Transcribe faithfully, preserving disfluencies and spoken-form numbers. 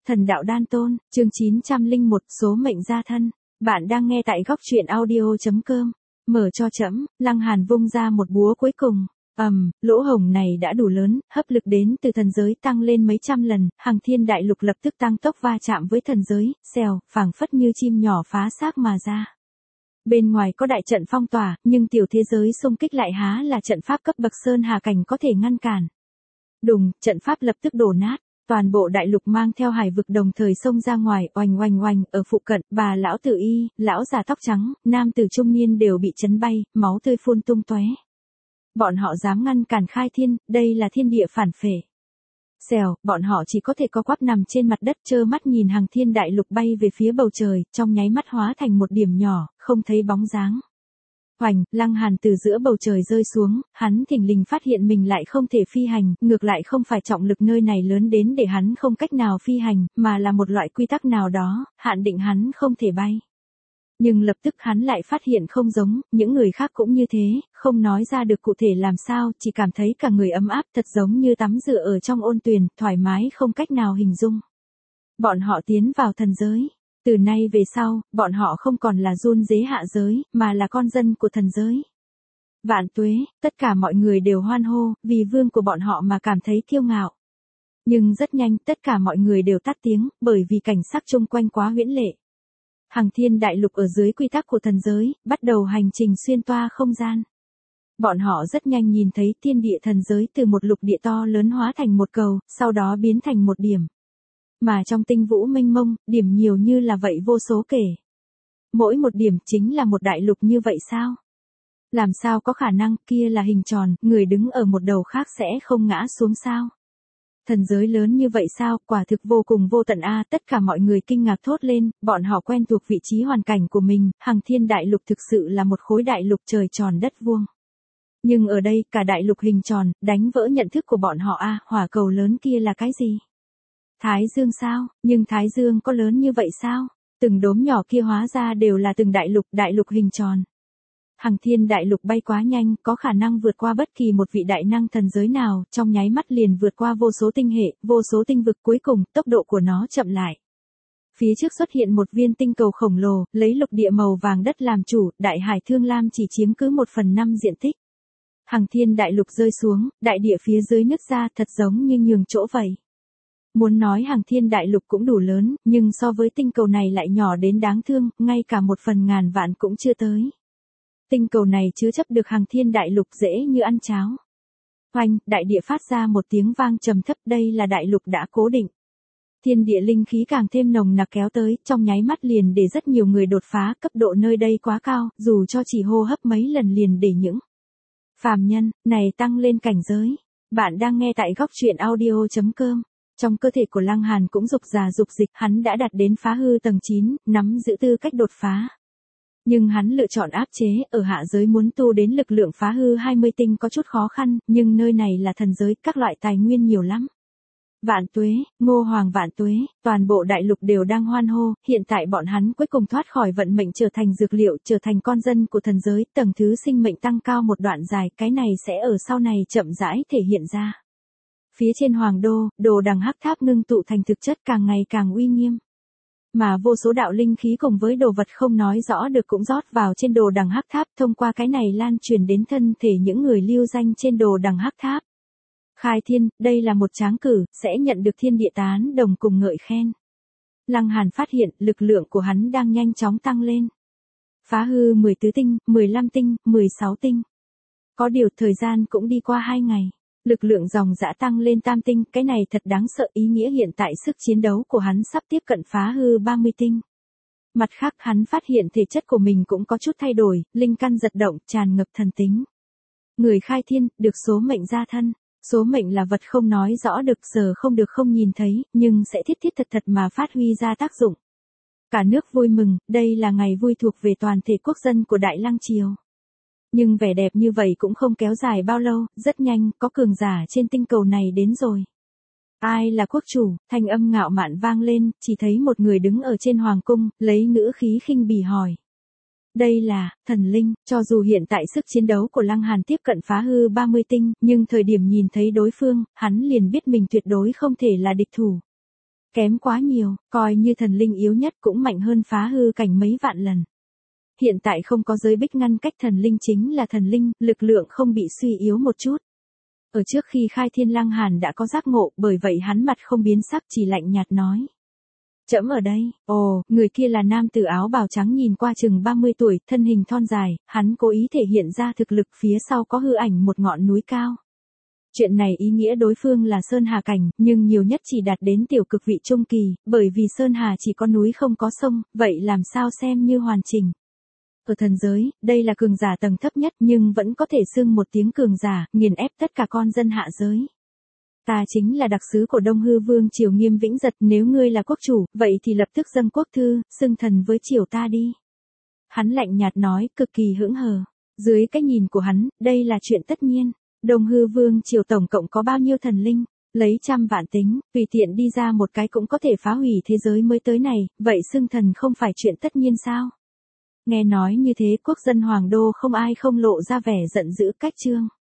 Thần đạo đan tôn, chương chín trăm lẻ một, số mệnh gia thân. Bạn đang nghe tại góc truyện audio.com. Mở cho trẫm, Lăng Hàn vung ra một búa cuối cùng. ầm, um, lỗ hổng này đã đủ lớn, hấp lực đến từ thần giới tăng lên mấy trăm lần, Hằng Thiên Đại Lục lập tức tăng tốc va chạm với thần giới, xèo, phảng phất như chim nhỏ phá xác mà ra. Bên ngoài có đại trận phong tỏa, nhưng tiểu thế giới xung kích lại há là trận pháp cấp bậc sơn hà cảnh có thể ngăn cản. Đùng, trận pháp lập tức đổ nát. Toàn bộ đại lục mang theo hải vực đồng thời xông ra ngoài, oanh oanh oanh, ở phụ cận, bà lão tử y, lão già tóc trắng, nam tử trung niên đều bị chấn bay, máu tươi phun tung tóe. Bọn họ dám ngăn cản khai thiên, đây là thiên địa phản phệ. Xèo, bọn họ chỉ có thể co quắp nằm trên mặt đất trơ mắt nhìn Hằng Thiên Đại Lục bay về phía bầu trời, trong nháy mắt hóa thành một điểm nhỏ, không thấy bóng dáng. Hoành, Lăng Hàn từ giữa bầu trời rơi xuống, hắn thình lình phát hiện mình lại không thể phi hành, ngược lại không phải trọng lực nơi này lớn đến để hắn không cách nào phi hành, mà là một loại quy tắc nào đó, hạn định hắn không thể bay. Nhưng lập tức hắn lại phát hiện không giống, những người khác cũng như thế, không nói ra được cụ thể làm sao, chỉ cảm thấy cả người ấm áp thật giống như tắm rửa ở trong ôn tuyền, thoải mái không cách nào hình dung. Bọn họ tiến vào thần giới. Từ nay về sau, bọn họ không còn là run rế hạ giới, mà là con dân của thần giới. Vạn tuế, tất cả mọi người đều hoan hô, vì vương của bọn họ mà cảm thấy kiêu ngạo. Nhưng rất nhanh, tất cả mọi người đều tắt tiếng, bởi vì cảnh sắc chung quanh quá huyễn lệ. Hằng Thiên Đại Lục ở dưới quy tắc của thần giới, bắt đầu hành trình xuyên toa không gian. Bọn họ rất nhanh nhìn thấy thiên địa thần giới từ một lục địa to lớn hóa thành một cầu, sau đó biến thành một điểm. Mà trong tinh vũ mênh mông, điểm nhiều như là vậy vô số kể. Mỗi một điểm chính là một đại lục như vậy sao? Làm sao có khả năng kia là hình tròn, người đứng ở một đầu khác sẽ không ngã xuống sao? Thần giới lớn như vậy sao, quả thực vô cùng vô tận a, tất cả mọi người kinh ngạc thốt lên, bọn họ quen thuộc vị trí hoàn cảnh của mình, Hằng Thiên Đại Lục thực sự là một khối đại lục trời tròn đất vuông. Nhưng ở đây, cả đại lục hình tròn, đánh vỡ nhận thức của bọn họ a, hỏa cầu lớn kia là cái gì? Thái Dương sao, nhưng Thái Dương có lớn như vậy sao? Từng đốm nhỏ kia hóa ra đều là từng đại lục, đại lục hình tròn. Hằng Thiên Đại Lục bay quá nhanh, có khả năng vượt qua bất kỳ một vị đại năng thần giới nào, trong nháy mắt liền vượt qua vô số tinh hệ, vô số tinh vực, cuối cùng, tốc độ của nó chậm lại. Phía trước xuất hiện một viên tinh cầu khổng lồ, lấy lục địa màu vàng đất làm chủ, đại hải Thương Lam chỉ chiếm cứ một phần năm diện tích. Hằng Thiên Đại Lục rơi xuống, đại địa phía dưới nứt ra thật giống như nhường chỗ vậy. Muốn nói Hằng Thiên Đại Lục cũng đủ lớn, nhưng so với tinh cầu này lại nhỏ đến đáng thương, ngay cả một phần ngàn vạn cũng chưa tới. Tinh cầu này chứa chấp được Hằng Thiên Đại Lục dễ như ăn cháo. Oanh, đại địa phát ra một tiếng vang trầm thấp, đây là đại lục đã cố định. Thiên địa linh khí càng thêm nồng nặc kéo tới, trong nháy mắt liền để rất nhiều người đột phá, cấp độ nơi đây quá cao, dù cho chỉ hô hấp mấy lần liền để những phàm nhân này tăng lên cảnh giới. Bạn đang nghe tại góc truyện audio.com. Trong cơ thể của Lăng Hàn cũng dục già dục dịch, hắn đã đạt đến phá hư tầng chín, nắm giữ tư cách đột phá. Nhưng hắn lựa chọn áp chế, ở hạ giới muốn tu đến lực lượng phá hư hai mươi tinh có chút khó khăn, nhưng nơi này là thần giới, các loại tài nguyên nhiều lắm. Vạn tuế, Ngô Hoàng vạn tuế, toàn bộ đại lục đều đang hoan hô, hiện tại bọn hắn cuối cùng thoát khỏi vận mệnh trở thành dược liệu, trở thành con dân của thần giới, tầng thứ sinh mệnh tăng cao một đoạn dài, cái này sẽ ở sau này chậm rãi thể hiện ra. Phía trên Hoàng Đô, đồ đằng hắc tháp ngưng tụ thành thực chất càng ngày càng uy nghiêm. Mà vô số đạo linh khí cùng với đồ vật không nói rõ được cũng rót vào trên đồ đằng hắc tháp, thông qua cái này lan truyền đến thân thể những người lưu danh trên đồ đằng hắc tháp. Khai thiên, đây là một tráng cử, sẽ nhận được thiên địa tán đồng cùng ngợi khen. Lăng Hàn phát hiện, lực lượng của hắn đang nhanh chóng tăng lên. Phá hư mười tứ tinh, mười lăm tinh, mười sáu tinh. Có điều thời gian cũng đi qua hai ngày. Lực lượng dòng dã tăng lên tam tinh, cái này thật đáng sợ, ý nghĩa hiện tại sức chiến đấu của hắn sắp tiếp cận phá hư ba mươi tinh. Mặt khác hắn phát hiện thể chất của mình cũng có chút thay đổi, linh căn giật động, tràn ngập thần tính. Người khai thiên, được số mệnh gia thân. Số mệnh là vật không nói rõ được, giờ không được không nhìn thấy, nhưng sẽ thiết thiết thật thật mà phát huy ra tác dụng. Cả nước vui mừng, đây là ngày vui thuộc về toàn thể quốc dân của Đại Lăng Triều. Nhưng vẻ đẹp như vậy cũng không kéo dài bao lâu, rất nhanh, có cường giả trên tinh cầu này đến rồi. Ai là quốc chủ, thanh âm ngạo mạn vang lên, chỉ thấy một người đứng ở trên hoàng cung, lấy ngữ khí khinh bỉ hỏi. Đây là, thần linh, cho dù hiện tại sức chiến đấu của Lăng Hàn tiếp cận phá hư ba mươi tinh, nhưng thời điểm nhìn thấy đối phương, hắn liền biết mình tuyệt đối không thể là địch thủ. Kém quá nhiều, coi như thần linh yếu nhất cũng mạnh hơn phá hư cảnh mấy vạn lần. Hiện tại không có giới bích ngăn cách thần linh chính là thần linh, lực lượng không bị suy yếu một chút. Ở trước khi khai thiên Lăng Hàn đã có giác ngộ, bởi vậy hắn mặt không biến sắc, chỉ lạnh nhạt nói. Trẫm ở đây. Ồ, người kia là nam tử áo bào trắng nhìn qua chừng ba mươi tuổi, thân hình thon dài, hắn cố ý thể hiện ra thực lực, phía sau có hư ảnh một ngọn núi cao. Chuyện này ý nghĩa đối phương là Sơn Hà cảnh, nhưng nhiều nhất chỉ đạt đến tiểu cực vị trung kỳ, bởi vì Sơn Hà chỉ có núi không có sông, vậy làm sao xem như hoàn chỉnh. Ở thần giới, đây là cường giả tầng thấp nhất nhưng vẫn có thể xưng một tiếng cường giả, nghiền ép tất cả con dân hạ giới. Ta chính là đặc sứ của Đông Hư Vương triều Nghiêm Vĩnh Giật, nếu ngươi là quốc chủ, vậy thì lập tức dâng quốc thư, xưng thần với triều ta đi. Hắn lạnh nhạt nói, cực kỳ hững hờ. Dưới cái nhìn của hắn, đây là chuyện tất nhiên. Đông Hư Vương triều tổng cộng có bao nhiêu thần linh? Lấy trăm vạn tính, tùy tiện đi ra một cái cũng có thể phá hủy thế giới mới tới này, vậy xưng thần không phải chuyện tất nhiên sao? Nghe nói như thế, quốc dân hoàng đô không ai không lộ ra vẻ giận dữ cách trương.